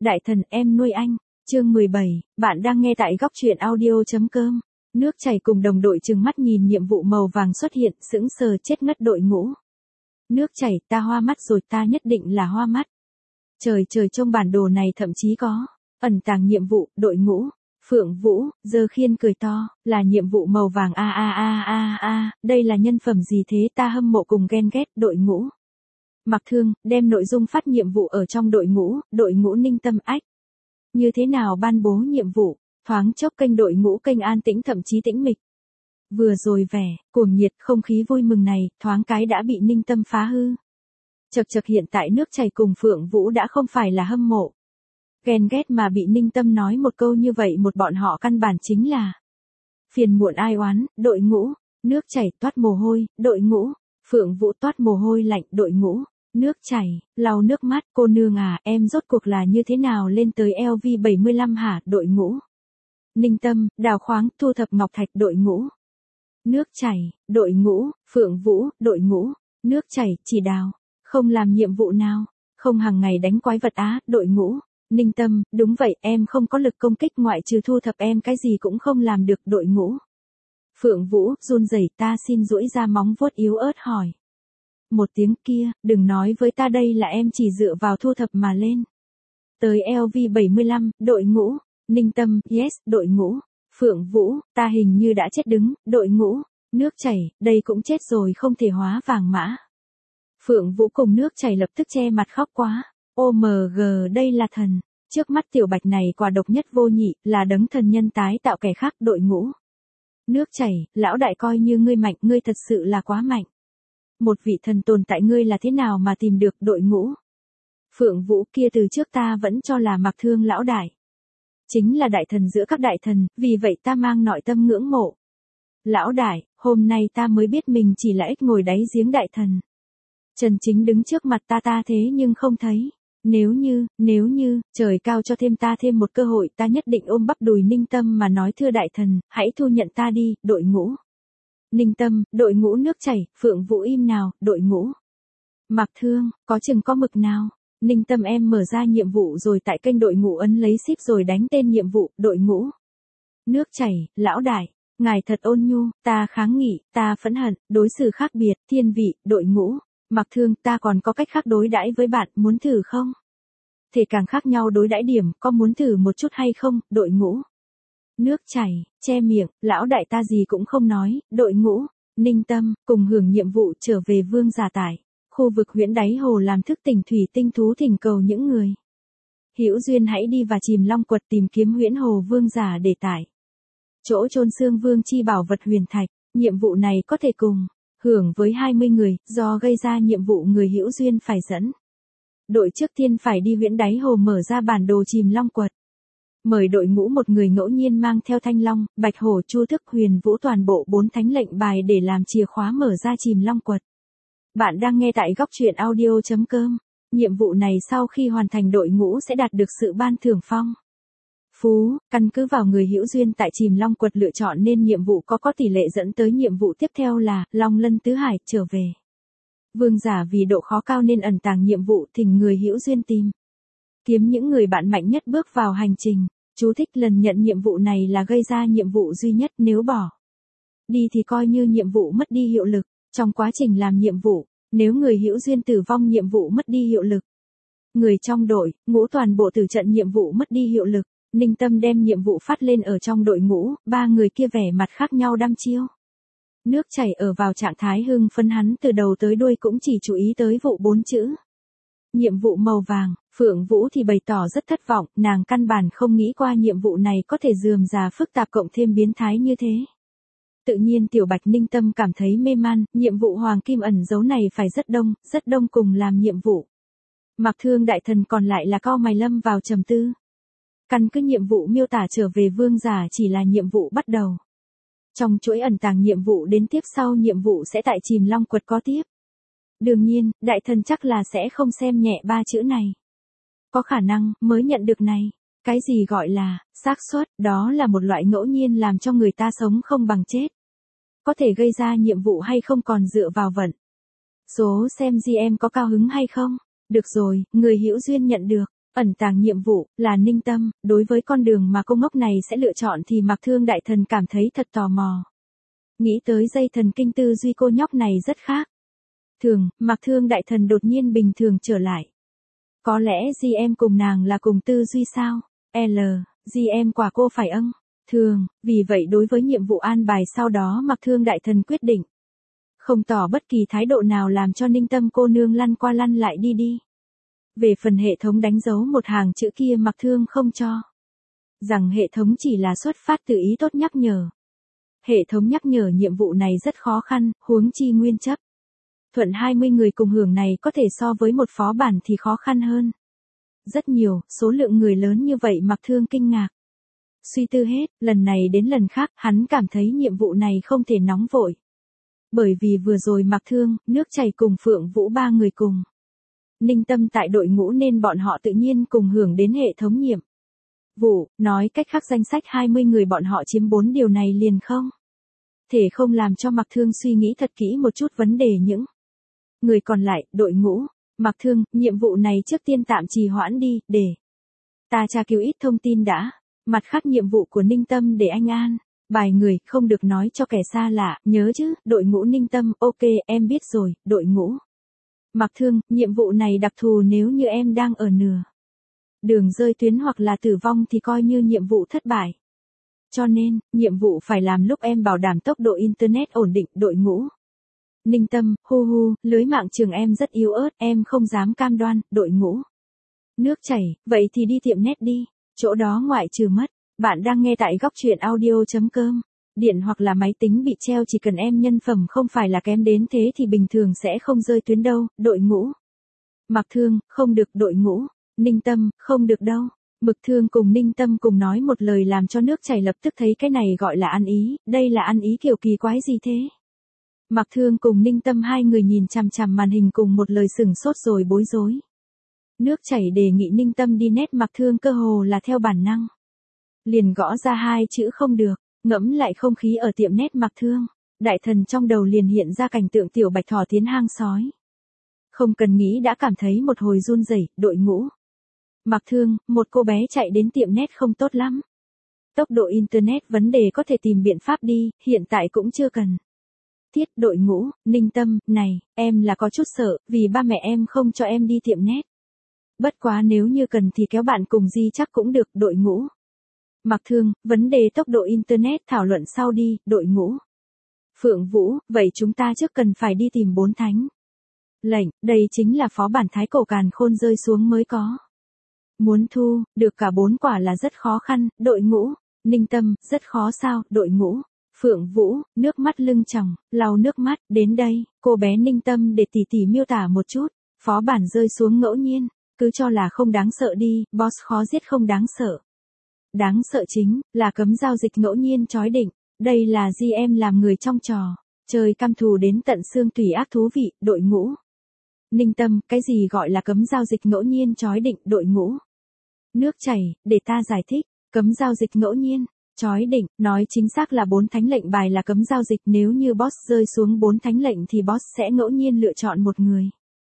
Đại thần em nuôi anh. Chương 17, bạn đang nghe tại góc truyện audio.com. Nước chảy cùng đồng đội trừng mắt nhìn nhiệm vụ màu vàng xuất hiện, sững sờ chết ngất đội ngũ. Nước chảy, ta hoa mắt rồi, ta nhất định là hoa mắt. Trời trời, trong bản đồ này thậm chí có ẩn tàng nhiệm vụ, đội ngũ. Phượng Vũ, Dơ Khiên cười to, là nhiệm vụ màu vàng đây là nhân phẩm gì thế, ta hâm mộ cùng ghen ghét, đội ngũ. Mặc Thương, đem nội dung phát nhiệm vụ ở trong đội ngũ Ninh Tâm ách. Như thế nào ban bố nhiệm vụ, thoáng chốc kênh đội ngũ kênh an tĩnh thậm chí tĩnh mịch. Vừa rồi vẻ, cuồng nhiệt không khí vui mừng này, thoáng cái đã bị Ninh Tâm phá hư. Chật chật, hiện tại nước chảy cùng Phượng Vũ đã không phải là hâm mộ. Ghen ghét mà bị Ninh Tâm nói một câu như vậy, một bọn họ căn bản chính là phiền muộn ai oán, đội ngũ. Nước chảy toát mồ hôi, đội ngũ. Phượng Vũ toát mồ hôi lạnh, đội ngũ. Nước chảy, lau nước mắt, cô nương à, em rốt cuộc là như thế nào lên tới LV75 hả, đội ngũ. Ninh Tâm, đào khoáng, thu thập ngọc thạch, đội ngũ. Nước chảy, đội ngũ. Phượng Vũ, đội ngũ. Nước chảy, chỉ đào, không làm nhiệm vụ nào, không hàng ngày đánh quái vật á, đội ngũ. Ninh Tâm, đúng vậy, em không có lực công kích, ngoại trừ thu thập em cái gì cũng không làm được, đội ngũ. Phượng Vũ, run rẩy, ta xin duỗi ra móng vuốt yếu ớt hỏi. Một tiếng kia, đừng nói với ta đây là em chỉ dựa vào thu thập mà lên. Tới LV75, đội ngũ. Ninh Tâm, yes, đội ngũ. Phượng Vũ, ta hình như đã chết đứng, đội ngũ. Nước chảy, đây cũng chết rồi, không thể hóa vàng mã. Phượng Vũ cùng nước chảy lập tức che mặt khóc quá. OMG, đây là thần. Trước mắt tiểu bạch này quả độc nhất vô nhị, là đấng thần nhân tái tạo kẻ khác, đội ngũ. Nước chảy, lão đại coi như ngươi mạnh, ngươi thật sự là quá mạnh. Một vị thần tồn tại ngươi là thế nào mà tìm được, đội ngũ. Phượng Vũ, kia từ trước ta vẫn cho là Mặc Thương lão đại chính là đại thần giữa các đại thần, vì vậy ta mang nội tâm ngưỡng mộ. Lão đại, hôm nay ta mới biết mình chỉ là ếch ngồi đáy giếng đại thần. Trần Chính đứng trước mặt ta thế nhưng không thấy. Nếu như, trời cao cho thêm ta thêm một cơ hội, ta nhất định ôm bắp đùi Ninh Tâm mà nói, thưa đại thần, hãy thu nhận ta đi, đội ngũ. Ninh Tâm, đội ngũ. Nước chảy, Phượng Vũ im nào, đội ngũ. Mặc Thương, có chừng có mực nào. Ninh Tâm, em mở ra nhiệm vụ rồi, tại kênh đội ngũ ấn lấy ship rồi đánh tên nhiệm vụ, đội ngũ. Nước chảy, lão đại, ngài thật ôn nhu, ta kháng nghị, ta phẫn hận, đối xử khác biệt, thiên vị, đội ngũ. Mặc Thương, ta còn có cách khác đối đãi với bạn, muốn thử không? Thể càng khác nhau đối đãi điểm, có muốn thử một chút hay không, đội ngũ. Nước chảy, che miệng, lão đại ta gì cũng không nói, đội ngũ. Ninh Tâm, cùng hưởng nhiệm vụ trở về Vương Giả Tải. Khu vực huyễn đáy hồ làm thức tỉnh thủy tinh thú, thỉnh cầu những người hữu duyên hãy đi và chìm long quật tìm kiếm huyễn hồ Vương Giả để tải. Chỗ chôn xương vương chi bảo vật huyền thạch, nhiệm vụ này có thể cùng hưởng với 20 người, do gây ra nhiệm vụ người hữu duyên phải dẫn. Đội trước tiên phải đi huyễn đáy hồ mở ra bản đồ chìm long quật. Mời đội ngũ một người ngẫu nhiên mang theo thanh long, bạch hổ, chu thức, huyền vũ toàn bộ 4 thánh lệnh bài để làm chìa khóa mở ra chìm long quật. Bạn đang nghe tại góc truyện audio.com. Nhiệm vụ này sau khi hoàn thành đội ngũ sẽ đạt được sự ban thưởng phong phú, căn cứ vào người hữu duyên tại chìm long quật lựa chọn nên nhiệm vụ có tỷ lệ dẫn tới nhiệm vụ tiếp theo là Long Lân Tứ Hải trở về Vương Giả. Vì độ khó cao nên ẩn tàng nhiệm vụ, thỉnh người hữu duyên tìm kiếm những người bạn mạnh nhất bước vào hành trình. Chú thích: lần nhận nhiệm vụ này là gây ra nhiệm vụ duy nhất, nếu bỏ đi thì coi như nhiệm vụ mất đi hiệu lực. Trong quá trình làm nhiệm vụ, nếu người hữu duyên tử vong, nhiệm vụ mất đi hiệu lực. Người trong đội ngũ toàn bộ tử trận, nhiệm vụ mất đi hiệu lực. Ninh Tâm đem nhiệm vụ phát lên ở trong đội ngũ, 3 người kia vẻ mặt khác nhau đăm chiêu. Nước chảy ở vào trạng thái hưng phấn, hắn từ đầu tới đuôi cũng chỉ chú ý tới vụ 4 chữ. Nhiệm vụ màu vàng. Phượng Vũ thì bày tỏ rất thất vọng, nàng căn bản không nghĩ qua nhiệm vụ này có thể rườm rà phức tạp cộng thêm biến thái như thế. Tự nhiên tiểu bạch Ninh Tâm cảm thấy mê man, nhiệm vụ hoàng kim ẩn dấu này phải rất đông cùng làm nhiệm vụ. Mặc Thương đại thần còn lại là cau mày lâm vào trầm tư. Căn cứ nhiệm vụ miêu tả, trở về Vương Giả chỉ là nhiệm vụ bắt đầu. Trong chuỗi ẩn tàng nhiệm vụ đến tiếp sau nhiệm vụ sẽ tại chìm long quật có tiếp. Đương nhiên, đại thần chắc là sẽ không xem nhẹ 3 chữ này. Có khả năng mới nhận được này. Cái gì gọi là xác suất, đó là một loại ngẫu nhiên làm cho người ta sống không bằng chết. Có thể gây ra nhiệm vụ hay không còn dựa vào vận số, xem GM có cao hứng hay không. Được rồi, người hữu duyên nhận được Ẩn tàng nhiệm vụ, là Ninh Tâm, đối với con đường mà cô ngốc này sẽ lựa chọn thì Mạc Thương đại thần cảm thấy thật tò mò. Nghĩ tới dây thần kinh tư duy cô nhóc này rất khác. Thường, Mạc Thương đại thần đột nhiên bình thường trở lại. Có lẽ GM cùng nàng là cùng tư duy sao? GM quả cô phải thường, vì vậy đối với nhiệm vụ an bài sau đó Mạc Thương đại thần quyết định. Không tỏ bất kỳ thái độ nào làm cho Ninh Tâm cô nương lăn qua lăn lại đi. Về phần hệ thống đánh dấu một hàng chữ kia Mạc Thương không cho. Rằng hệ thống chỉ là xuất phát từ ý tốt nhắc nhở. Hệ thống nhắc nhở nhiệm vụ này rất khó khăn, huống chi nguyên chấp. Thuận 20 người cùng hưởng này có thể so với một phó bản thì khó khăn hơn. Rất nhiều, số lượng người lớn như vậy Mạc Thương kinh ngạc. Suy tư hết, lần này đến lần khác, hắn cảm thấy nhiệm vụ này không thể nóng vội. Bởi vì vừa rồi Mạc Thương, Nước Chảy cùng Phượng Vũ ba người cùng. Ninh Tâm tại đội ngũ nên bọn họ tự nhiên cùng hưởng đến hệ thống nhiệm vụ, nói cách khác danh sách 20 người bọn họ chiếm 4 điều này liền không. Thể không làm cho Mạc Thương suy nghĩ thật kỹ một chút vấn đề những người còn lại, đội ngũ. Mạc Thương, nhiệm vụ này trước tiên tạm trì hoãn đi, để ta tra cứu ít thông tin đã. Mặt khác nhiệm vụ của Ninh Tâm để anh an bài người, không được nói cho kẻ xa lạ, nhớ chứ, đội ngũ Ninh Tâm, ok, em biết rồi, đội ngũ. Mạc Thương, nhiệm vụ này đặc thù nếu như em đang ở nửa đường rơi tuyến hoặc là tử vong thì coi như nhiệm vụ thất bại. Cho nên, nhiệm vụ phải làm lúc em bảo đảm tốc độ Internet ổn định, đội ngũ. Ninh Tâm, lưới mạng trường em rất yếu ớt, em không dám cam đoan, đội ngũ. Nước Chảy, vậy thì đi tiệm net đi, chỗ đó ngoại trừ mất. Bạn đang nghe tại góc truyện audio.com. Điện hoặc là máy tính bị treo chỉ cần em nhân phẩm không phải là kém đến thế thì bình thường sẽ không rơi tuyến đâu, đội ngũ. Mạc Thương, không được, đội ngũ. Ninh Tâm, không được đâu. Mực Thương cùng Ninh Tâm cùng nói một lời làm cho Nước Chảy lập tức thấy cái này gọi là ăn ý, đây là ăn ý kiểu kỳ quái gì thế? Mạc Thương cùng Ninh Tâm hai người nhìn chằm chằm màn hình cùng một lời sửng sốt rồi bối rối. Nước Chảy đề nghị Ninh Tâm đi net Mạc Thương cơ hồ là theo bản năng. Liền gõ ra hai chữ không được, ngẫm lại không khí ở tiệm net Mạc Thương. Đại thần trong đầu liền hiện ra cảnh tượng tiểu bạch thỏ tiến hang sói. Không cần nghĩ đã cảm thấy một hồi run rẩy, đội ngũ. Mạc Thương, một cô bé chạy đến tiệm net không tốt lắm. Tốc độ Internet vấn đề có thể tìm biện pháp đi, hiện tại cũng chưa cần. Thiết, đội ngũ, Ninh Tâm, này, em là có chút sợ, vì ba mẹ em không cho em đi tiệm net. Bất quá nếu như cần thì kéo bạn cùng đi chắc cũng được, đội ngũ. Mạc Thương, vấn đề tốc độ Internet thảo luận sau đi, đội ngũ. Phượng Vũ, vậy chúng ta trước cần phải đi tìm 4 thánh lệnh, đây chính là phó bản thái cổ càn khôn rơi xuống mới có. Muốn thu, được cả 4 quả là rất khó khăn, đội ngũ. Ninh Tâm, rất khó sao, đội ngũ. Phượng Vũ, nước mắt lưng tròng, lau nước mắt, đến đây, cô bé Ninh Tâm để tỉ miêu tả một chút. Phó bản rơi xuống ngẫu nhiên, cứ cho là không đáng sợ đi, boss khó giết không đáng sợ. Đáng sợ chính là cấm giao dịch ngẫu nhiên chói định, đây là GM làm người trong trò, chơi căm thù đến tận xương tủy ác thú vị, đội ngũ. Ninh Tâm, cái gì gọi là cấm giao dịch ngẫu nhiên chói định, đội ngũ. Nước Chảy, để ta giải thích, cấm giao dịch ngẫu nhiên chói định, nói chính xác là 4 thánh lệnh bài là cấm giao dịch, nếu như boss rơi xuống 4 thánh lệnh thì boss sẽ ngẫu nhiên lựa chọn một người.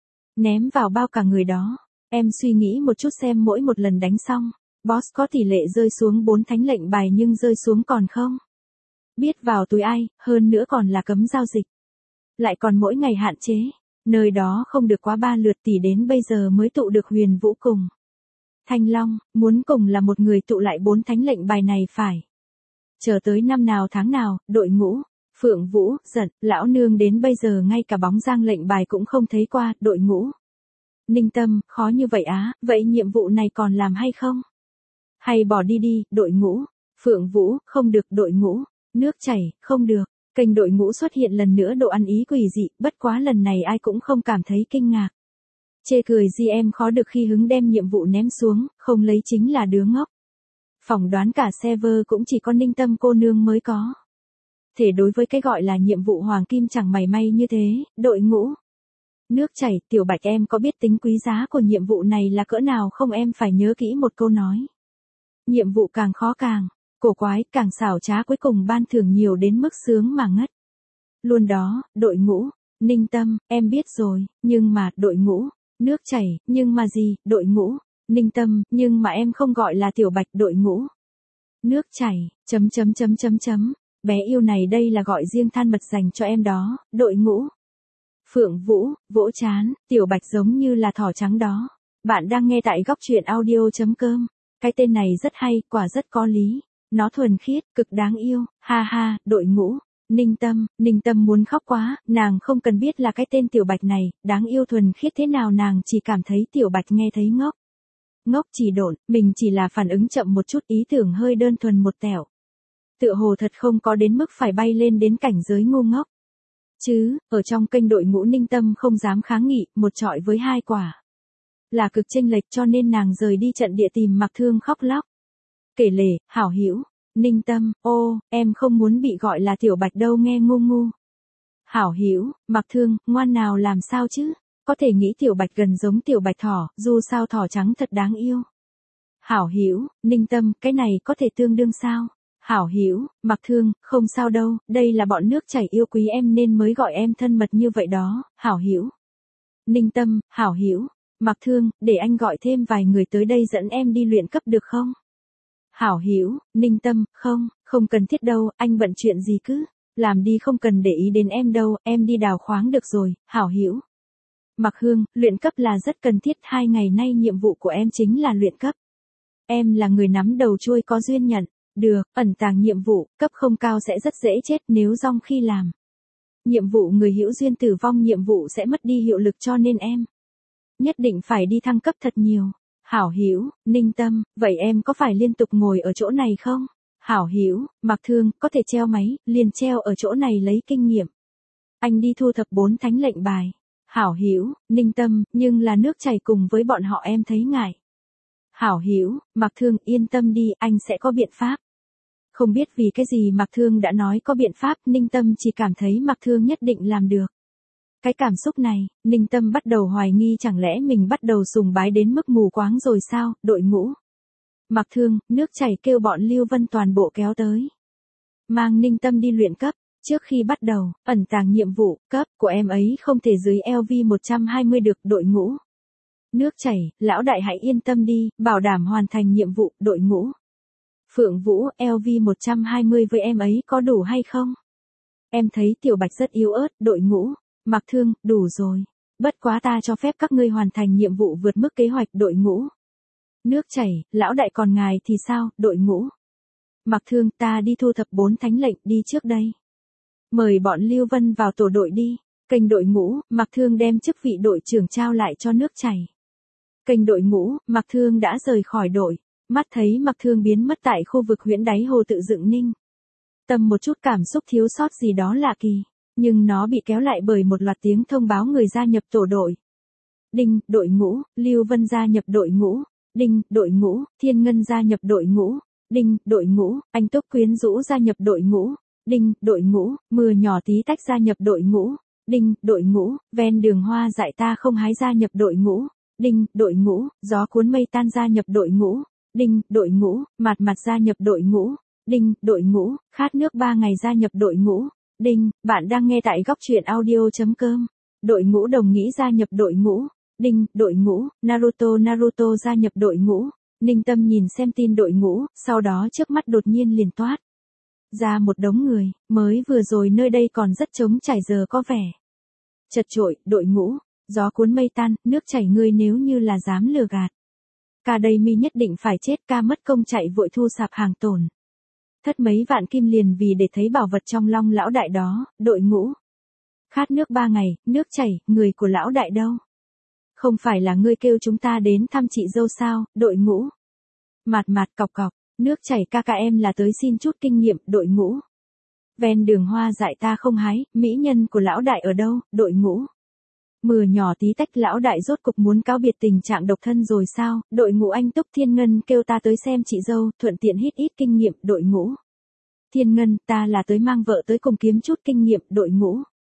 Ném vào bao cả người đó, em suy nghĩ một chút xem mỗi một lần đánh xong, boss có tỷ lệ rơi xuống 4 thánh lệnh bài nhưng rơi xuống còn không biết vào túi ai, hơn nữa còn là cấm giao dịch. Lại còn mỗi ngày hạn chế, nơi đó không được quá 3 lượt tỷ đến bây giờ mới tụ được Huyền Vũ cùng Thanh Long, muốn cùng là một người tụ lại 4 thánh lệnh bài này phải chờ tới năm nào tháng nào, đội ngũ. Phượng Vũ, giận, lão nương đến bây giờ ngay cả bóng dáng lệnh bài cũng không thấy qua, đội ngũ. Ninh Tâm, khó như vậy á, vậy nhiệm vụ này còn làm hay không? Hay bỏ đi đi, đội ngũ. Phượng Vũ, không được, đội ngũ. Nước Chảy, không được. Kênh đội ngũ xuất hiện lần nữa độ ăn ý quỷ dị, bất quá lần này ai cũng không cảm thấy kinh ngạc. Chê cười GM khó được khi hứng đem nhiệm vụ ném xuống, không lấy chính là đứa ngốc. Phỏng đoán cả server cũng chỉ có Ninh Tâm cô nương mới có. Thể đối với cái gọi là nhiệm vụ hoàng kim chẳng mảy may như thế, đội ngũ. Nước Chảy, tiểu bạch em có biết tính quý giá của nhiệm vụ này là cỡ nào không, em phải nhớ kỹ một câu nói. Nhiệm vụ càng khó càng cổ quái, càng xảo trá, cuối cùng ban thưởng nhiều đến mức sướng mà ngất. Luôn đó, đội ngũ. Ninh Tâm, em biết rồi, nhưng mà, đội ngũ. Nước Chảy, nhưng mà gì, đội ngũ. Ninh Tâm, nhưng mà em không gọi là Tiểu Bạch. Đội ngũ. Nước chảy, bé yêu này đây là gọi riêng than mật dành cho em đó. Đội ngũ. Phượng Vũ, vỗ chán, Tiểu Bạch giống như là thỏ trắng đó. Bạn đang nghe tại góc truyện audio.com. Cái tên này rất hay, quả rất có lý. Nó thuần khiết, cực đáng yêu, ha ha. Đội ngũ. Ninh Tâm muốn khóc quá, nàng không cần biết là cái tên Tiểu Bạch này, đáng yêu thuần khiết thế nào, nàng chỉ cảm thấy Tiểu Bạch nghe thấy ngốc. Ngốc chỉ độn, mình chỉ là phản ứng chậm một chút, ý tưởng hơi đơn thuần một tẹo. Tựa hồ thật không có đến mức phải bay lên đến cảnh giới ngu ngốc. Chứ, ở trong kênh đội ngũ Ninh Tâm không dám kháng nghị, một trọi với hai quả. Là cực chênh lệch, cho nên nàng rời đi trận địa tìm Mạc Thương khóc lóc. Kể lể, hảo hữu, Ninh Tâm, ô, em không muốn bị gọi là Tiểu Bạch đâu, nghe ngu ngu. Hảo hữu, Mạc Thương, ngoan nào làm sao chứ? Có thể nghĩ Tiểu Bạch gần giống Tiểu Bạch thỏ, dù sao thỏ trắng thật đáng yêu. Hảo hữu, Ninh Tâm, cái này có thể tương đương sao? Hảo hữu, Mạc Thương, không sao đâu, đây là bọn nước chảy yêu quý em nên mới gọi em thân mật như vậy đó. Hảo hữu. Ninh Tâm, hảo hữu, Mạc Thương, để anh gọi thêm vài người tới đây dẫn em đi luyện cấp được không? Hảo hữu, Ninh Tâm, không cần thiết đâu, anh bận chuyện gì cứ làm đi, không cần để ý đến em đâu, em đi đào khoáng được rồi. Hảo hữu. Mạc Hương, luyện cấp là rất cần thiết, 2 ngày nay nhiệm vụ của em chính là luyện cấp. Em là người nắm đầu chuôi, có duyên nhận. Được, ẩn tàng nhiệm vụ, cấp không cao sẽ rất dễ chết nếu rong khi làm. Nhiệm vụ người hữu duyên tử vong, nhiệm vụ sẽ mất đi hiệu lực, cho nên em nhất định phải đi thăng cấp thật nhiều. Hảo hữu, Ninh Tâm, vậy em có phải liên tục ngồi ở chỗ này không? Hảo hữu, Mạc Thương, có thể treo máy, liền treo ở chỗ này lấy kinh nghiệm. Anh đi thu thập 4 thánh lệnh bài. Hảo hữu, Ninh Tâm, nhưng là nước chảy cùng với bọn họ em thấy ngại. Hảo hữu, Mạc Thương, yên tâm đi, anh sẽ có biện pháp. Không biết vì cái gì Mạc Thương đã nói có biện pháp, Ninh Tâm chỉ cảm thấy Mạc Thương nhất định làm được. Cái cảm xúc này, Ninh Tâm bắt đầu hoài nghi chẳng lẽ mình bắt đầu sùng bái đến mức mù quáng rồi sao. Đội ngũ. Mạc Thương, nước chảy kêu bọn Lưu Vân toàn bộ kéo tới. Mang Ninh Tâm đi luyện cấp. Trước khi bắt đầu, ẩn tàng nhiệm vụ, cấp của em ấy không thể dưới LV 120 được. Đội ngũ. Nước chảy, lão đại hãy yên tâm đi, bảo đảm hoàn thành nhiệm vụ. Đội ngũ. Phượng Vũ, LV 120 với em ấy có đủ hay không? Em thấy Tiểu Bạch rất yếu ớt. Đội ngũ. Mạc Thương, đủ rồi. Bất quá ta cho phép các ngươi hoàn thành nhiệm vụ vượt mức kế hoạch. Đội ngũ. Nước chảy, lão đại còn ngài thì sao? Đội ngũ. Mạc Thương, ta đi thu thập 4 thánh lệnh, đi trước đây. Mời bọn Lưu Vân vào tổ đội đi. Kênh đội ngũ, Mạc Thương đem chức vị đội trưởng trao lại cho nước chảy. Kênh đội ngũ, Mạc Thương đã rời khỏi đội. Mắt thấy Mạc Thương biến mất tại khu vực huyễn đáy hồ tự dựng Ninh Tâm một chút cảm xúc thiếu sót gì đó lạ kỳ, nhưng nó bị kéo lại bởi một loạt tiếng thông báo người gia nhập tổ đội. Đinh, đội ngũ, Lưu Vân gia nhập đội ngũ. Đinh, đội ngũ, Thiên Ngân gia nhập đội ngũ. Đinh, đội ngũ, Anh Túc Quyến Rũ gia nhập đội ngũ. Đinh, đội ngũ, Mưa Nhỏ Tí Tách gia nhập đội ngũ. Đinh, đội ngũ, Ven Đường Hoa Dại Ta Không Hái gia nhập đội ngũ. Đinh, đội ngũ, Gió Cuốn Mây Tan gia nhập đội ngũ. Đinh, đội ngũ, Mạt Mạt gia nhập đội ngũ. Đinh, đội ngũ, Khát Nước 3 Ngày gia nhập đội ngũ. Đinh, bạn đang nghe tại góc truyện audio.com. Đội ngũ Đồng Nghĩ gia nhập đội ngũ. Đinh, đội ngũ, Naruto gia nhập đội ngũ. Ninh Tâm nhìn xem tin đội ngũ, sau đó trước mắt đột nhiên liền toát ra một đống người, mới vừa rồi nơi đây còn rất trống trải giờ có vẻ chật chội. Đội ngũ, Gió Cuốn Mây Tan, nước chảy, ngươi nếu như là dám lừa gạt. Ca đây mi nhất định phải chết, ca mất công chạy vội thu sạp hàng tồn. Thất mấy vạn kim liền vì để thấy bảo vật trong long lão đại đó. Đội ngũ. Khát Nước 3 Ngày, nước chảy, người của lão đại đâu? Không phải là ngươi kêu chúng ta đến thăm chị dâu sao? Đội ngũ. Mạt Mạt cọc cọc, nước chảy ca ca em là tới xin chút kinh nghiệm. Đội ngũ. Ven Đường Hoa Dại Ta Không Hái, mỹ nhân của lão đại ở đâu? Đội ngũ. Mưa Nhỏ Tí Tách, lão đại rốt cục muốn cáo biệt tình trạng độc thân rồi sao? Đội ngũ Anh Túc Thiên Ngân kêu ta tới xem chị dâu, thuận tiện hít ít kinh nghiệm. Đội ngũ. Thiên Ngân, ta là tới mang vợ tới cùng kiếm chút kinh nghiệm. Đội ngũ.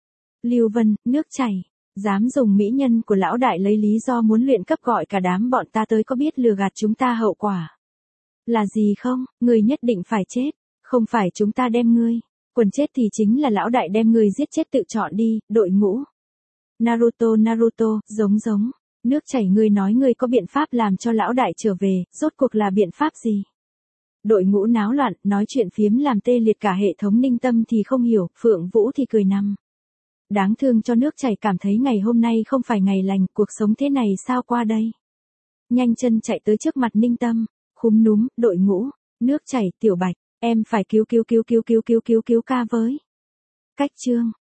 Lưu Vân, nước chảy, dám dùng mỹ nhân của lão đại lấy lý do muốn luyện cấp gọi cả đám bọn ta tới, có biết lừa gạt chúng ta hậu quả là gì không? Ngươi nhất định phải chết, không phải chúng ta đem ngươi quần chết thì chính là lão đại đem ngươi giết chết, tự chọn đi. Đội ngũ. Naruto, giống, Nước chảy, ngươi nói ngươi có biện pháp làm cho lão đại trở về, rốt cuộc là biện pháp gì? Đội ngũ náo loạn, nói chuyện phiếm làm tê liệt cả hệ thống. Ninh Tâm thì không hiểu, Phượng Vũ thì cười nằm. Đáng thương cho nước chảy, cảm thấy ngày hôm nay không phải ngày lành, cuộc sống thế này sao qua đây? Nhanh chân chạy tới trước mặt Ninh Tâm, khúm núm, đội ngũ, nước chảy, Tiểu Bạch, em phải cứu ca với. Cách chương